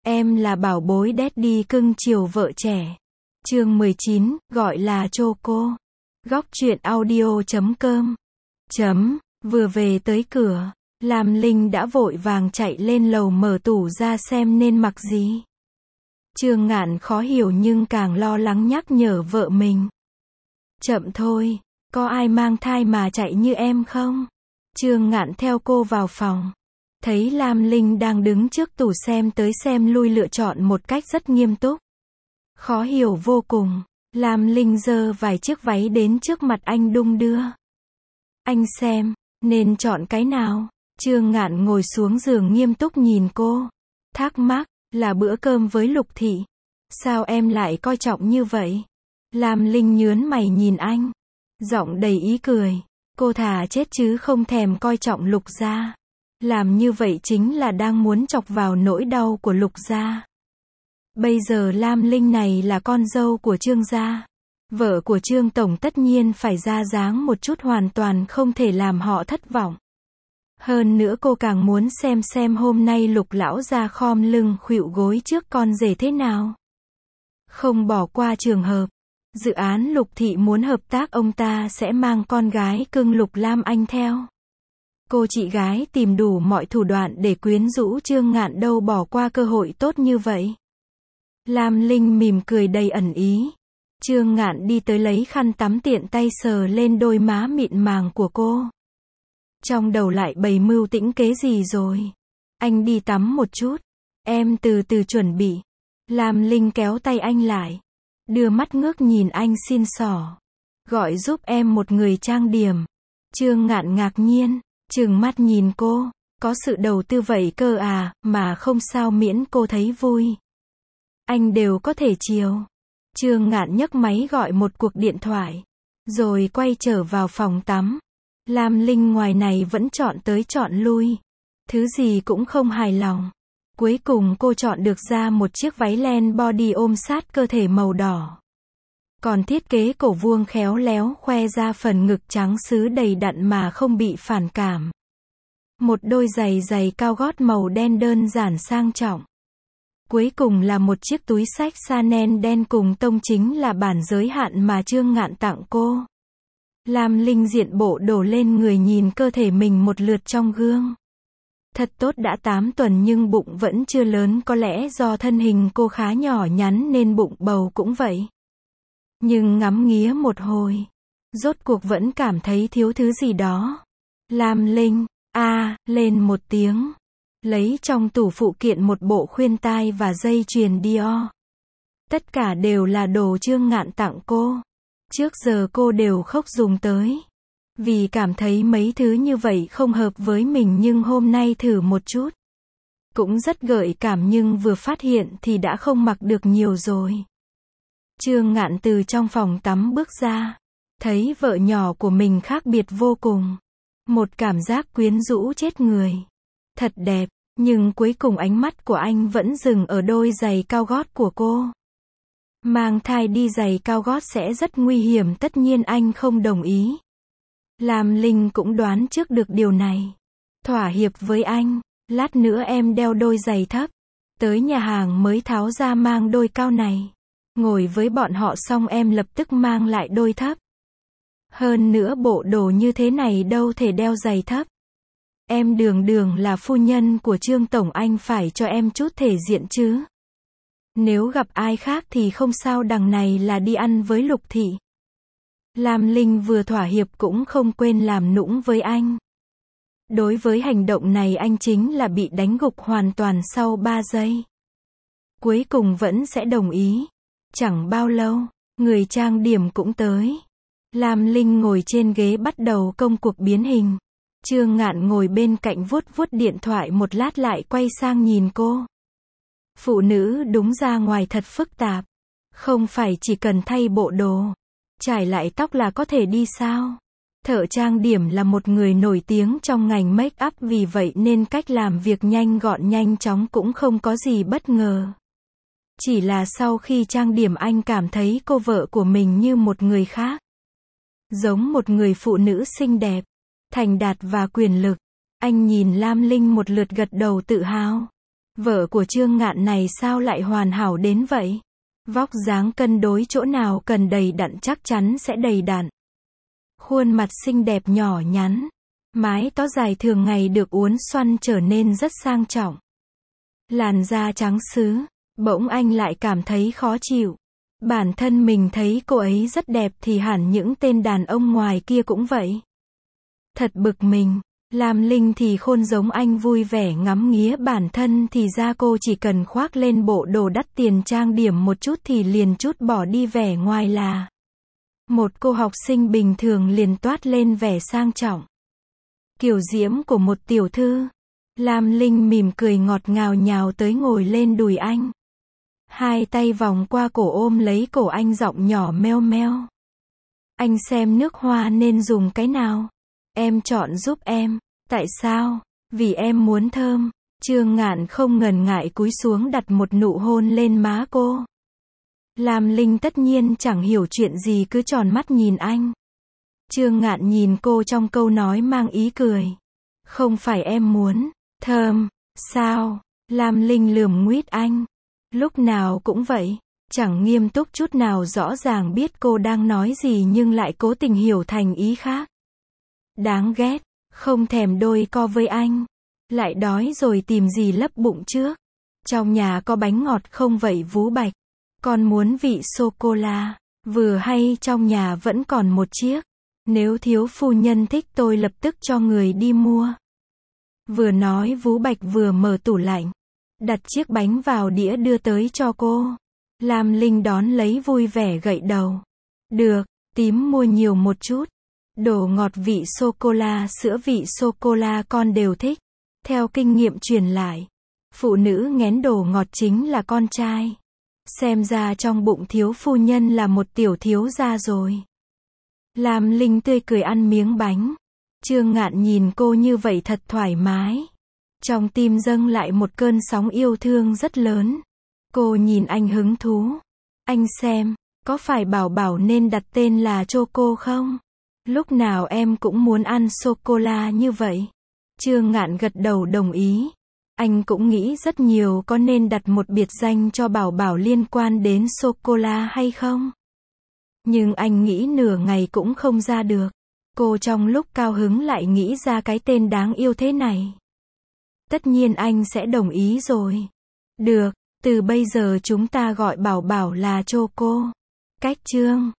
Em là bảo bối daddy cưng chiều vợ trẻ. Chương 19, gọi là Choco. Góc truyện audio.com. Vừa về tới cửa, Lam Linh đã vội vàng chạy lên lầu mở tủ ra xem nên mặc gì. Trương Ngạn khó hiểu nhưng càng lo lắng nhắc nhở vợ mình. Chậm thôi, có ai mang thai mà chạy như em không? Trương Ngạn theo cô vào phòng. Thấy Lam Linh đang đứng trước tủ xem tới xem lui lựa chọn một cách rất nghiêm túc. Khó hiểu vô cùng, Lam Linh giơ vài chiếc váy đến trước mặt anh đung đưa. Anh xem, nên chọn cái nào? Trương Ngạn ngồi xuống giường nghiêm túc nhìn cô. Thắc mắc, là bữa cơm với Lục Thị. Sao em lại coi trọng như vậy? Lam Linh nhớn mày nhìn anh. Giọng đầy ý cười. Cô thà chết chứ không thèm coi trọng Lục gia. Làm như vậy chính là đang muốn chọc vào nỗi đau của Lục gia. Bây giờ Lam Linh này là con dâu của Trương gia. Vợ của Trương Tổng tất nhiên phải ra dáng một chút, hoàn toàn không thể làm họ thất vọng. Hơn nữa cô càng muốn xem hôm nay Lục lão gia khom lưng khuỵu gối trước con rể thế nào. Không bỏ qua trường hợp, dự án Lục Thị muốn hợp tác, ông ta sẽ mang con gái cưng Lục Lam Anh theo. Cô chị gái tìm đủ mọi thủ đoạn để quyến rũ Trương Ngạn, đâu bỏ qua cơ hội tốt như vậy. Lam Linh mỉm cười đầy ẩn ý. Trương Ngạn đi tới lấy khăn tắm tiện tay sờ lên đôi má mịn màng của cô. Trong đầu lại bày mưu tĩnh kế gì rồi? Anh đi tắm một chút. Em từ từ chuẩn bị. Lam Linh kéo tay anh lại. Đưa mắt ngước nhìn anh xin xỏ. Gọi giúp em một người trang điểm. Trương Ngạn ngạc nhiên, trừng mắt nhìn cô. Có sự đầu tư vậy cơ à, mà không sao, miễn cô thấy vui. Anh đều có thể chiều. Trương Ngạn nhấc máy gọi một cuộc điện thoại. Rồi quay trở vào phòng tắm. Lam Linh ngoài này vẫn chọn tới chọn lui. Thứ gì cũng không hài lòng. Cuối cùng cô chọn được ra một chiếc váy len body ôm sát cơ thể màu đỏ. Còn thiết kế cổ vuông khéo léo khoe ra phần ngực trắng sứ đầy đặn mà không bị phản cảm. Một đôi giày cao gót màu đen đơn giản sang trọng. Cuối cùng là một chiếc túi xách Chanel đen cùng tông, chính là bản giới hạn mà Trương Ngạn tặng cô. Lam Linh diện bộ đổ lên người nhìn cơ thể mình một lượt trong gương. Thật tốt, đã 8 tuần nhưng bụng vẫn chưa lớn, có lẽ do thân hình cô khá nhỏ nhắn nên bụng bầu cũng vậy. Nhưng ngắm nghía một hồi, rốt cuộc vẫn cảm thấy thiếu thứ gì đó. Lam Linh, lên một tiếng. Lấy trong tủ phụ kiện một bộ khuyên tai và dây chuyền Dior. Tất cả đều là đồ Trương Ngạn tặng cô. Trước giờ cô đều khóc dùng tới. Vì cảm thấy mấy thứ như vậy không hợp với mình, nhưng hôm nay thử một chút. Cũng rất gợi cảm, nhưng vừa phát hiện thì đã không mặc được nhiều rồi. Trương Ngạn từ trong phòng tắm bước ra. Thấy vợ nhỏ của mình khác biệt vô cùng. Một cảm giác quyến rũ chết người. Thật đẹp, nhưng cuối cùng ánh mắt của anh vẫn dừng ở đôi giày cao gót của cô. Mang thai đi giày cao gót sẽ rất nguy hiểm, tất nhiên anh không đồng ý. Lam Linh cũng đoán trước được điều này. Thỏa hiệp với anh, lát nữa em đeo đôi giày thấp. Tới nhà hàng mới tháo ra mang đôi cao này. Ngồi với bọn họ xong em lập tức mang lại đôi thấp. Hơn nữa bộ đồ như thế này đâu thể đeo giày thấp. Em đường là phu nhân của Trương Tổng, anh phải cho em chút thể diện chứ. Nếu gặp ai khác thì không sao, đằng này là đi ăn với Lục Thị. Lam Linh vừa thỏa hiệp cũng không quên làm nũng với anh. Đối với hành động này anh chính là bị đánh gục hoàn toàn sau 3 giây. Cuối cùng vẫn sẽ đồng ý. Chẳng bao lâu, người trang điểm cũng tới. Lam Linh ngồi trên ghế bắt đầu công cuộc biến hình. Trương Ngạn ngồi bên cạnh vuốt điện thoại một lát lại quay sang nhìn cô. Phụ nữ đúng ra ngoài thật phức tạp. Không phải chỉ cần thay bộ đồ, trải lại tóc là có thể đi sao? Thợ trang điểm là một người nổi tiếng trong ngành make up, vì vậy nên cách làm việc nhanh gọn nhanh chóng cũng không có gì bất ngờ. Chỉ là sau khi trang điểm anh cảm thấy cô vợ của mình như một người khác. Giống một người phụ nữ xinh đẹp, thành đạt và quyền lực. Anh nhìn Lam Linh một lượt gật đầu tự hào. Vợ của Trương Ngạn này sao lại hoàn hảo đến vậy? Vóc dáng cân đối chỗ nào cần đầy đặn chắc chắn sẽ đầy đặn. Khuôn mặt xinh đẹp nhỏ nhắn. Mái tóc dài thường ngày được uốn xoăn trở nên rất sang trọng. Làn da trắng sứ. Bỗng anh lại cảm thấy khó chịu. Bản thân mình thấy cô ấy rất đẹp thì hẳn những tên đàn ông ngoài kia cũng vậy. Thật bực mình. Lam Linh thì khôn giống anh vui vẻ ngắm nghía bản thân thì ra cô chỉ cần khoác lên bộ đồ đắt tiền trang điểm một chút thì liền trút bỏ đi vẻ ngoài là một cô học sinh bình thường liền toát lên vẻ sang trọng. Kiều diễm của một tiểu thư. Lam Linh mỉm cười ngọt ngào nhào tới ngồi lên đùi anh. Hai tay vòng qua cổ ôm lấy cổ anh giọng nhỏ meo meo. Anh xem nước hoa nên dùng cái nào? Em chọn giúp em. Tại sao? Vì em muốn thơm. Trương Ngạn không ngần ngại cúi xuống đặt một nụ hôn lên má cô. Lam Linh tất nhiên chẳng hiểu chuyện gì cứ tròn mắt nhìn anh. Trương Ngạn nhìn cô trong câu nói mang ý cười. Không phải em muốn thơm, sao? Lam Linh lườm nguýt anh. Lúc nào cũng vậy. Chẳng nghiêm túc chút nào, rõ ràng biết cô đang nói gì nhưng lại cố tình hiểu thành ý khác. Đáng ghét. Không thèm đôi co với anh. Lại đói rồi tìm gì lấp bụng trước. Trong nhà có bánh ngọt không vậy Vú Bạch? Con muốn vị sô-cô-la. Vừa hay trong nhà vẫn còn một chiếc. Nếu thiếu phu nhân thích tôi lập tức cho người đi mua. Vừa nói Vú Bạch vừa mở tủ lạnh. Đặt chiếc bánh vào đĩa đưa tới cho cô. Lam Linh đón lấy vui vẻ gật đầu. Được, tím mua nhiều một chút. Đồ ngọt vị sô-cô-la, sữa vị sô-cô-la con đều thích. Theo kinh nghiệm truyền lại, phụ nữ nghén đồ ngọt chính là con trai. Xem ra trong bụng thiếu phu nhân là một tiểu thiếu gia rồi. Lam Linh tươi cười ăn miếng bánh. Trương Ngạn nhìn cô như vậy thật thoải mái. Trong tim dâng lại một cơn sóng yêu thương rất lớn. Cô nhìn anh hứng thú. Anh xem, có phải bảo bảo nên đặt tên là Choco không? Lúc nào em cũng muốn ăn sô-cô-la như vậy. Trương Ngạn gật đầu đồng ý. Anh cũng nghĩ rất nhiều có nên đặt một biệt danh cho bảo bảo liên quan đến sô-cô-la hay không. Nhưng anh nghĩ nửa ngày cũng không ra được. Cô trong lúc cao hứng lại nghĩ ra cái tên đáng yêu thế này. Tất nhiên anh sẽ đồng ý rồi. Được, từ bây giờ chúng ta gọi bảo bảo là Choco. Cách Trương